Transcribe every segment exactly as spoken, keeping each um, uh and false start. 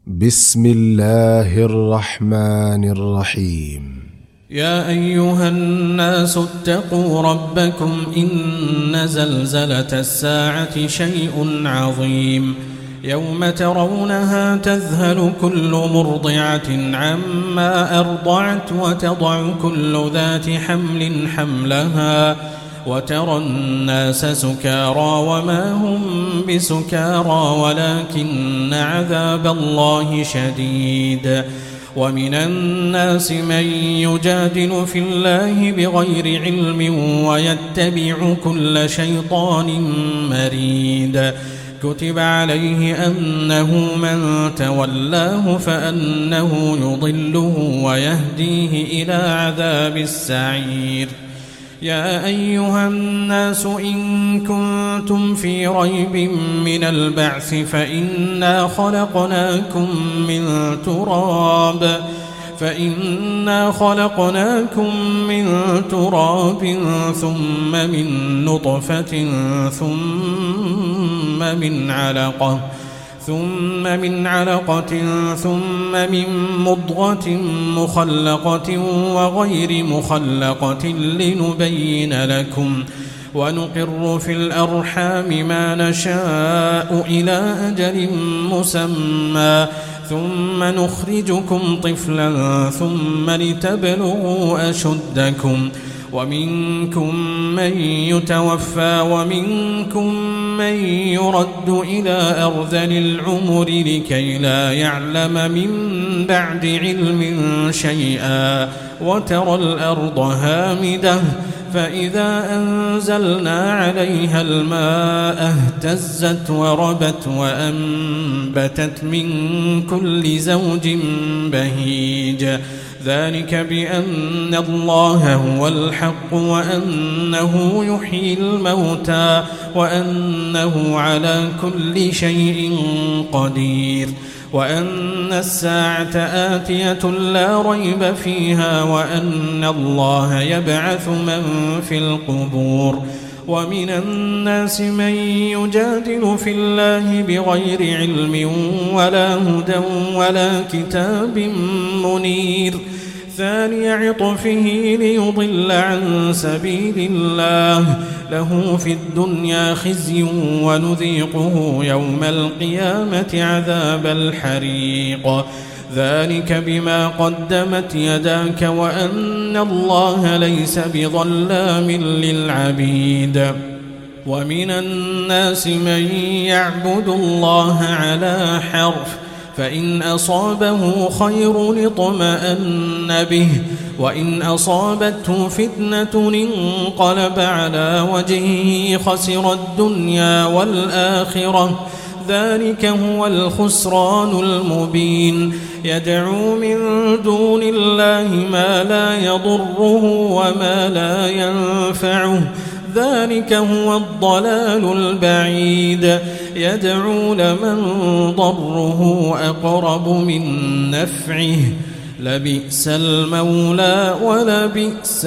بسم الله الرحمن الرحيم. يا أيها الناس اتقوا ربكم إن زلزلة الساعة شيء عظيم يوم ترونها تذهل كل مرضعة عما أرضعت وتضع كل ذات حمل حملها وترى الناس سكارى وما هم بسكارى ولكن عذاب الله شديد. ومن الناس من يجادل في الله بغير علم ويتبع كل شيطان مريد. كتب عليه أنه من تولاه فأنه يضله ويهديه إلى عذاب السعير. يا أيها الناس إن كنتم في ريب من البعث فإنا خلقناكم من تراب فإنا خلقناكم من تراب ثم من نطفة ثم من علقة ثم من علقة ثم من مضغة مخلقة وغير مخلقة لنبين لكم ونقر في الأرحام ما نشاء إلى أجل مسمى ثم نخرجكم طفلا ثم لتبلغوا أشدكم ومنكم من يتوفى ومنكم من يرد إلى أرذل العمر لكي لا يعلم من بعد علم شيئا وترى الأرض هامدة فإذا أنزلنا عليها الماء اهتزت وربت وأنبتت من كل زوج بهيج. ذلك بأن الله هو الحق وأنه يحيي الموتى وأنه على كل شيء قدير وأن الساعة آتية لا ريب فيها وأن الله يبعث من في القبور. ومن الناس من يجادل في الله بغير علم ولا هدى ولا كتاب منير ثاني عطفه ليضل عن سبيل الله له في الدنيا خزي ونذيقه يوم القيامة عذاب الحريق. ذلك بما قدمت يداك وأن الله ليس بظلام للعبيد. ومن الناس من يعبد الله على حرف فإن أصابه خير اطمأن به وإن أصابته فتنة انقلب على وجهه خسر الدنيا والآخرة ذلك هو الخسران المبين. يدعو من دون الله ما لا يضره وما لا ينفعه ذلك هو الضلال البعيد. يدعو لمن ضره أقرب من نفعه لبئس المولى ولبئس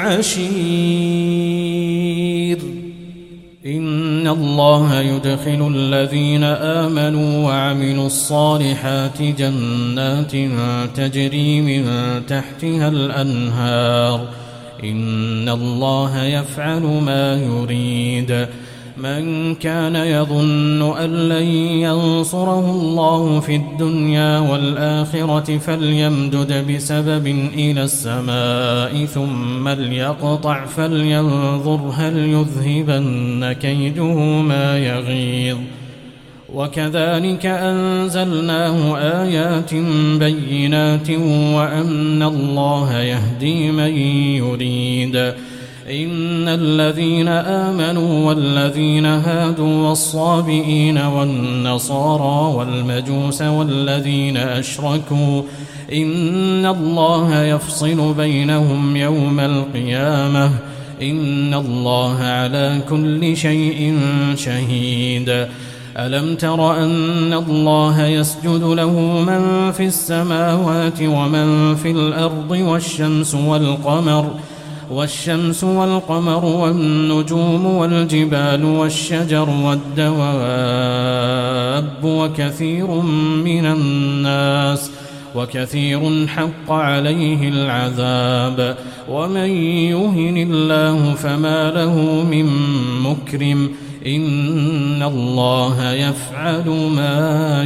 العشير. إن الله يدخل الذين آمنوا وعملوا الصالحات جنات تجري من تحتها الأنهار إن الله يفعل ما يريد. من كان يظن أن لن ينصره الله في الدنيا والآخرة فليمدد بسبب إلى السماء ثم ليقطع فلينظر هل يذهبن كيده ما يغيظ. وكذلك أنزلناه آيات بينات وأن الله يهدي من يريد. إن الذين آمنوا والذين هادوا والصابئين والنصارى والمجوس والذين أشركوا إن الله يفصل بينهم يوم القيامة إن الله على كل شيء شهيد. ألم تر أن الله يسجد له من في السماوات ومن في الأرض والشمس والقمر والشمس والقمر والنجوم والجبال والشجر والدواب الحب وكثير من الناس وكثير حق عليه العذاب ومن يهن الله فما له من مكرم إن الله يفعل ما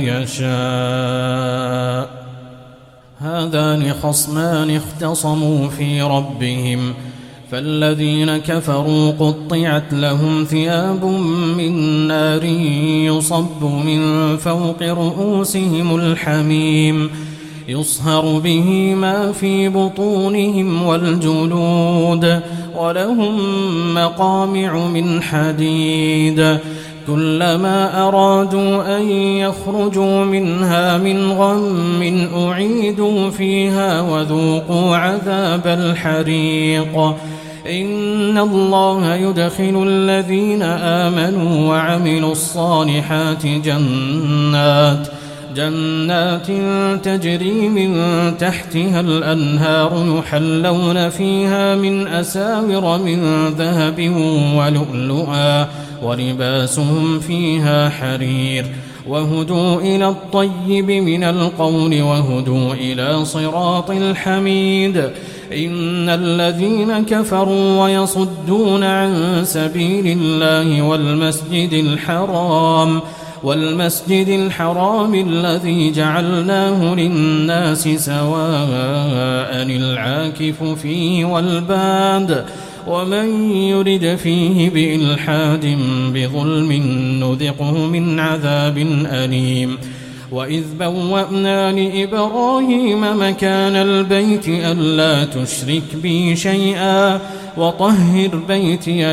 يشاء. هذان خصمان اختصموا في ربهم فالذين كفروا قطعت لهم ثياب من نار يصب من فوق رؤوسهم الحميم يصهر به ما في بطونهم والجلود ولهم مقامع من حديد كلما أرادوا أن يخرجوا منها من غم أعيدوا فيها وذوقوا عذاب الحريق. إن الله يدخل الذين آمنوا وعملوا الصالحات جنات جنات تجري من تحتها الأنهار يحلون فيها من أساور من ذهب ولؤلؤا ولباسهم فيها حرير وهدوا إلى الطيب من القول وهدوا إلى صراط الحميد. إن الذين كفروا ويصدون عن سبيل الله والمسجد الحرام والمسجد الحرام الذي جعلناه للناس سواء العاكف فيه والباد ومن يرد فيه بإلحاد بظلم نذقه من عذاب أليم. وإذ بوأنا لإبراهيم مكان البيت ألا تشرك بي شيئا وطهر بيتي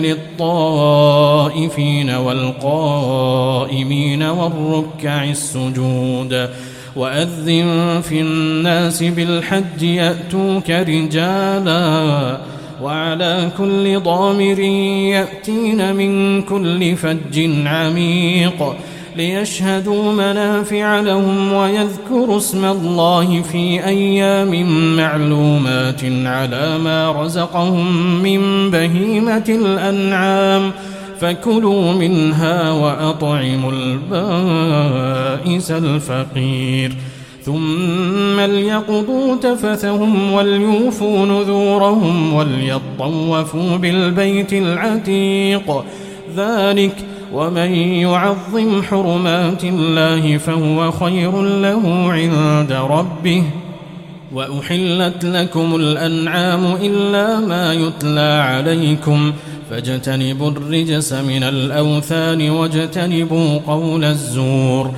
للطائفين والقائمين والركع السجود وأذن في الناس بالحج يأتوك رجالا وعلى كل ضامر يأتين من كل فج عميق ليشهدوا منافع لهم ويذكروا اسم الله في أيام معلومات على ما رزقهم من بهيمة الأنعام فكلوا منها وأطعموا البائس الفقير ثم ليقضوا تفثهم وليوفوا نذورهم وليطوفوا بالبيت العتيق ذلك ومن يعظم حرمات الله فهو خير له عند ربه. وأحلت لكم الأنعام إلا ما يتلى عليكم فاجتنبوا الرجس من الأوثان واجتنبوا قول الزور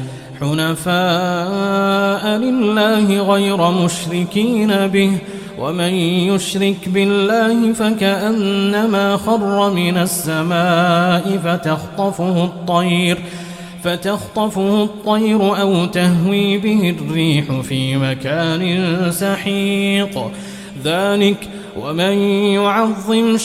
حنفاء لله غير مشركين به ومن يشرك بالله فكأنما خر من السماء فتخطفه الطير فتخطفه الطير أو تهوي به الريح في مكان سحيق ذلك ومن يعظم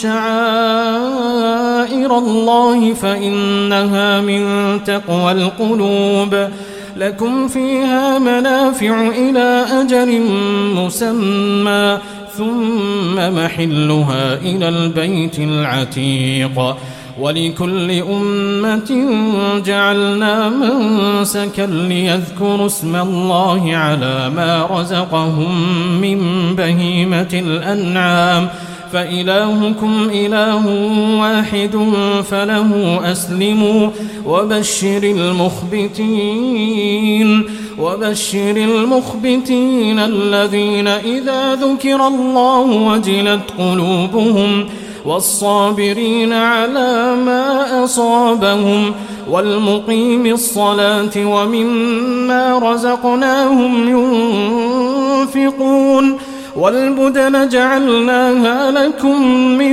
شعائر الله فإنها من تقوى القلوب. لكم فيها منافع إلى أجل مسمى ثم محلها إلى البيت العتيق ولكل أمة جعلنا منسكا ليذكروا اسم الله على ما رزقهم من بهيمة الأنعام فإلهكم إله واحد فله أسلموا وبشر المخبتين وبشر المخبتين الذين إذا ذكر الله وجلت قلوبهم والصابرين على ما أصابهم والمقيم الصلاة ومما رزقناهم ينفقون والبدن جعلناها لكم من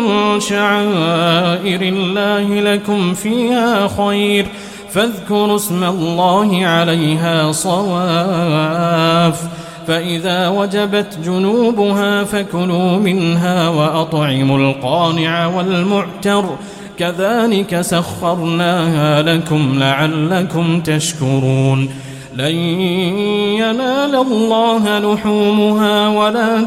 شعائر الله لكم فيها خير فاذكروا اسم الله عليها صواف فإذا وجبت جنوبها فكلوا منها وأطعموا القانع والمعتر كذلك سخرناها لكم لعلكم تشكرون. لن ينال الله لحومها ولا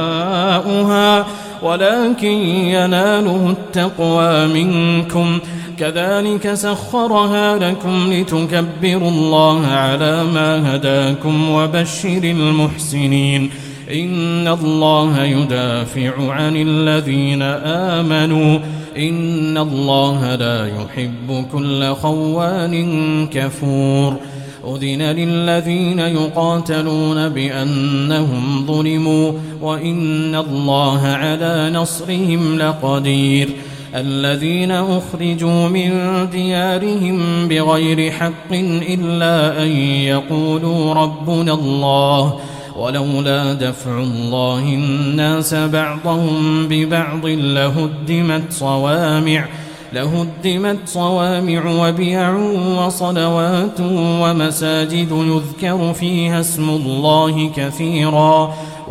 دماؤها ولكن يناله التقوى منكم كذلك سخرها لكم لتكبروا الله على ما هداكم وبشر المحسنين إن الله يدافع عن الذين آمنوا إن الله لا يحب كل خوان كفور أذن للذين يقاتلون بأنهم ظلموا وإن الله على نصرهم لقدير الذين أخرجوا من ديارهم بغير حق إلا أن يقولوا ربنا الله ولولا دفع الله الناس بعضهم ببعض لهدمت صوامع لهدمت صوامع وبيع وصلوات ومساجد يذكر فيها اسم الله كثيرا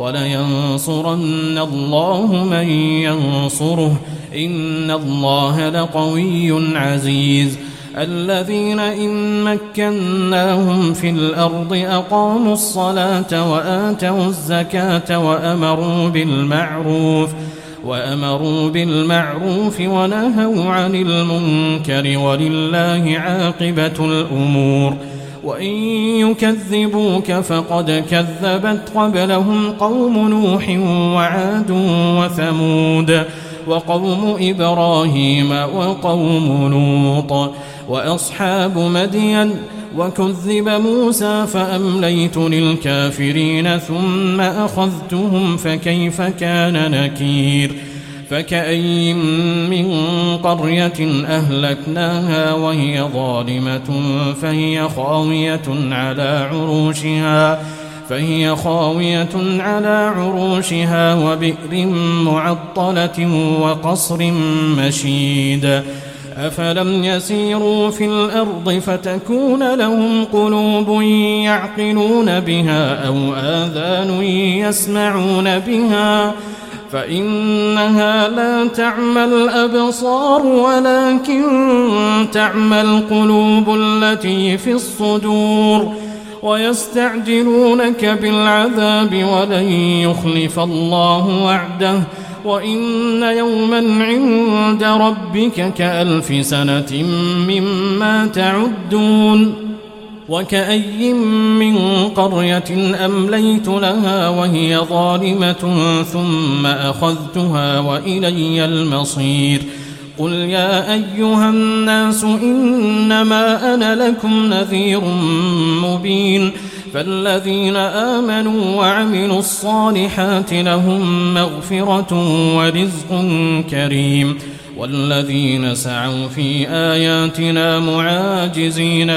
ولينصرن الله من ينصره إن الله لقوي عزيز الذين إن مكناهم في الأرض أقاموا الصلاة وآتوا الزكاة وأمروا بالمعروف وأمروا بالمعروف ونهوا عن المنكر ولله عاقبة الأمور وإن يكذبوك فقد كذبت قبلهم قوم نوح وعاد وثمود وقوم إبراهيم وقوم لوط وأصحاب مدين وكذب موسى فأمليت للكافرين ثم أخذتهم فكيف كان نكير فكأي من قرية أهلكناها وهي ظالمة فهي خاوية على عروشها فهي خاوية على عروشها وبئر معطلة وقصر مشيد أفلم يسيروا في الأرض فتكون لهم قلوب يعقلون بها أو آذان يسمعون بها فإنها لا تعمى الأبصار ولكن تعمى القلوب التي في الصدور ويستعجلونك بالعذاب ولن يخلف الله وعده وإن يوما عند ربك كألف سنة مما تعدون وكأي من قرية أمليت لها وهي ظالمة ثم أخذتها وإلي المصير قل يا أيها الناس إنما أنا لكم نذير مبين فالذين آمنوا وعملوا الصالحات لهم مغفرة ورزق كريم والذين سعوا في آياتنا معاجزين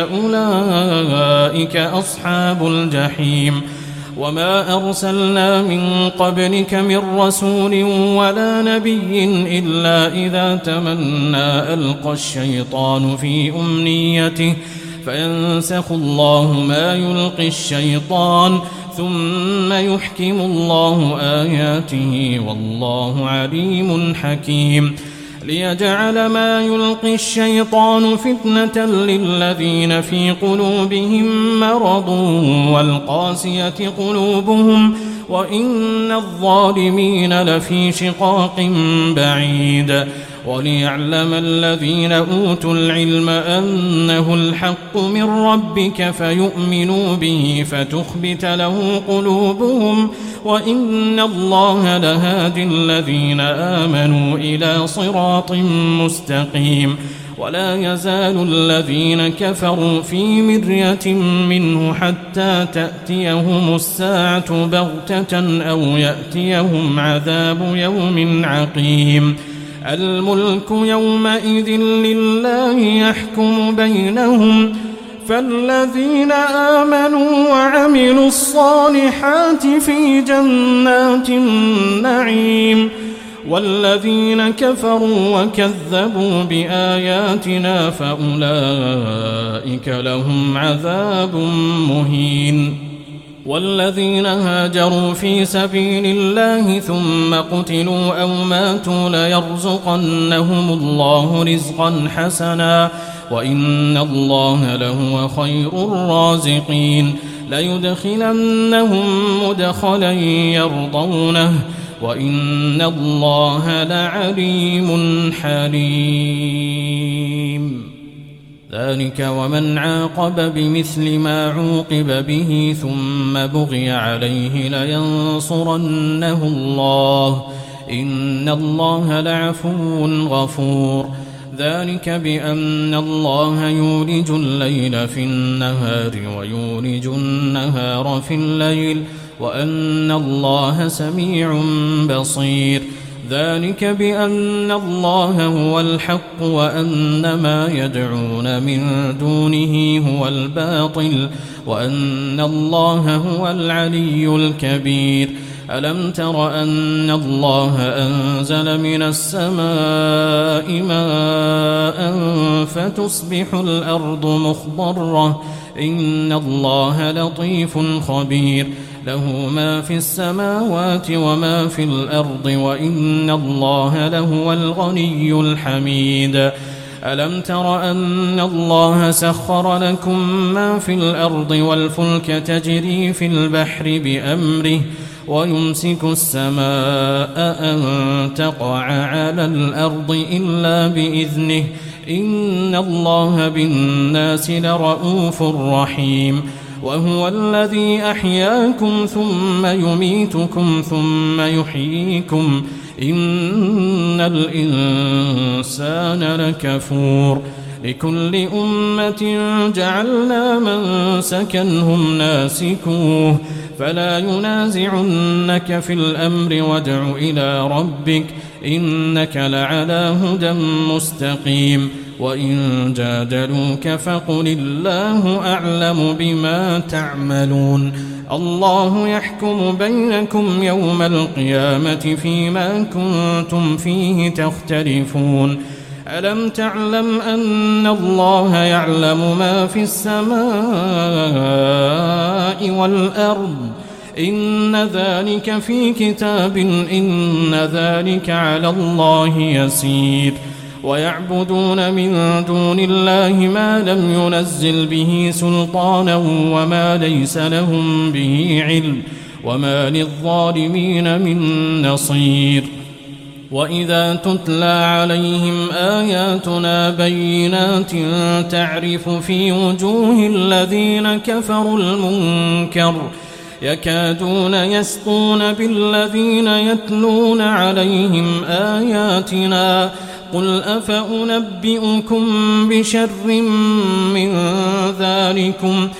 أولئك أصحاب الجحيم وما أرسلنا من قبلك من رسول ولا نبي إلا إذا تمنى ألقى الشيطان في أمنيته فينسخ الله ما يلقي الشيطان ثم يحكم الله آياته والله عليم حكيم ليجعل ما يلقي الشيطان فتنة للذين في قلوبهم مرض والقاسية قلوبهم وإن الظالمين لفي شقاق بعيد وليعلم الذين أوتوا العلم أنه الحق من ربك فيؤمنوا به فتخبت له قلوبهم وإن الله لهادي الذين آمنوا إلى صراط مستقيم ولا يزال الذين كفروا في مرية منه حتى تأتيهم الساعة بغتة أو يأتيهم عذاب يوم عقيم الملك يومئذ لله يحكم بينهم فالذين آمنوا وعملوا الصالحات في جنات النعيم والذين كفروا وكذبوا بآياتنا فأولئك لهم عذاب مهين والذين هاجروا في سبيل الله ثم قتلوا أو ماتوا ليرزقنهم الله رزقا حسنا وإن الله لهو خير الرازقين ليدخلنهم مدخلا يرضونه وإن الله لعليم حليم. ذلك ومن عاقب بمثل ما عوقب به ثم بغي عليه لينصرنه الله إن الله لعفو غفور. ذلك بأن الله يولج الليل في النهار ويولج النهار في الليل وأن الله سميع بصير. ذلك بأن الله هو الحق وأن ما يدعون من دونه هو الباطل وأن الله هو العلي الكبير. ألم تر أن الله أنزل من السماء ماء فتصبح الأرض مخضرة إن الله لطيف خبير. له ما في السماوات وما في الأرض وإن الله لهو الغني الحميد. ألم تر أن الله سخر لكم ما في الأرض والفلك تجري في البحر بأمره ويمسك السماء أن تقع على الأرض إلا بإذنه إن الله بالناس لرؤوف رحيم. وهو الذي أحياكم ثم يميتكم ثم يحييكم إن الإنسان لكفور. لكل أمة جعلنا منسكا هم ناسكوه فلا ينازعنك في الأمر وادع إلى ربك إنك لعلى هدى مستقيم. وإن جادلوك فقل الله أعلم بما تعملون. الله يحكم بينكم يوم القيامة فيما كنتم فيه تختلفون. ألم تعلم أن الله يعلم ما في السماء والأرض إن ذلك في كتاب إن ذلك على الله يسير. ويعبدون من دون الله ما لم ينزل به سلطانا وما ليس لهم به علم وما للظالمين من نصير. وإذا تتلى عليهم آياتنا بينات تعرف في وجوه الذين كفروا المنكر يكادون يسطون بالذين يتلون عليهم آياتنا قل أفأنبئكم بشر من ذلكم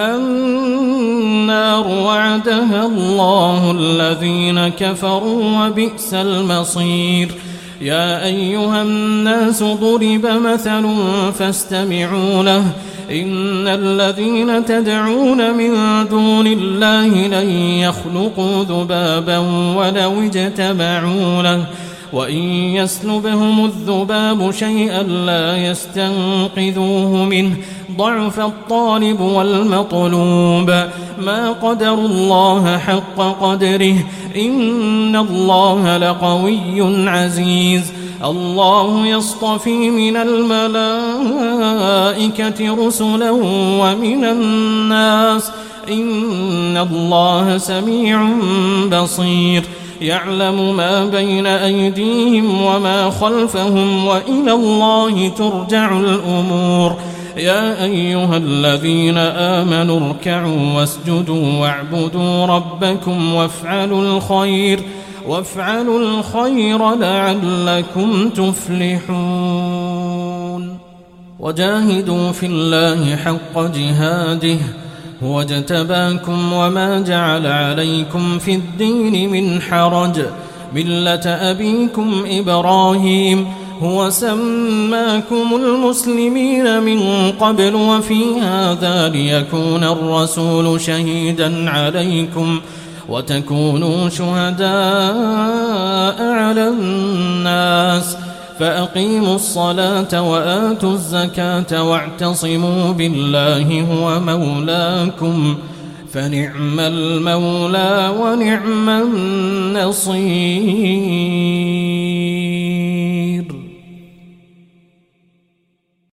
النار وعدها الله الذين كفروا وبئس المصير. يا أيها الناس ضرب مثل فاستمعوا له إن الذين تدعون من دون الله لن يخلقوا ذبابا ولو اجتمعوا له وإن يسلبهم الذباب شيئا لا يستنقذوه منه ضعف الطالب والمطلوب. ما قدروا الله حق قدره إن الله لقوي عزيز. الله يصطفي من الملائكة رسلا ومن الناس إن الله سميع بصير. يعلم ما بين أيديهم وما خلفهم وإلى الله ترجع الأمور. يا أيها الذين آمنوا اركعوا واسجدوا واعبدوا ربكم وافعلوا الخير وافعلوا الخير لعلكم تفلحون. وجاهدوا في الله حق جهاده هو اجتباكم وما جعل عليكم في الدين من حرج ملة أبيكم إبراهيم هو سماكم المسلمين من قبل وفي هذا ليكون الرسول شهيدا عليكم وتكونوا شهداء على الناس فأقيموا الصلاة وآتوا الزكاة واعتصموا بالله هو مولاكم فنعم المولى ونعم النصير.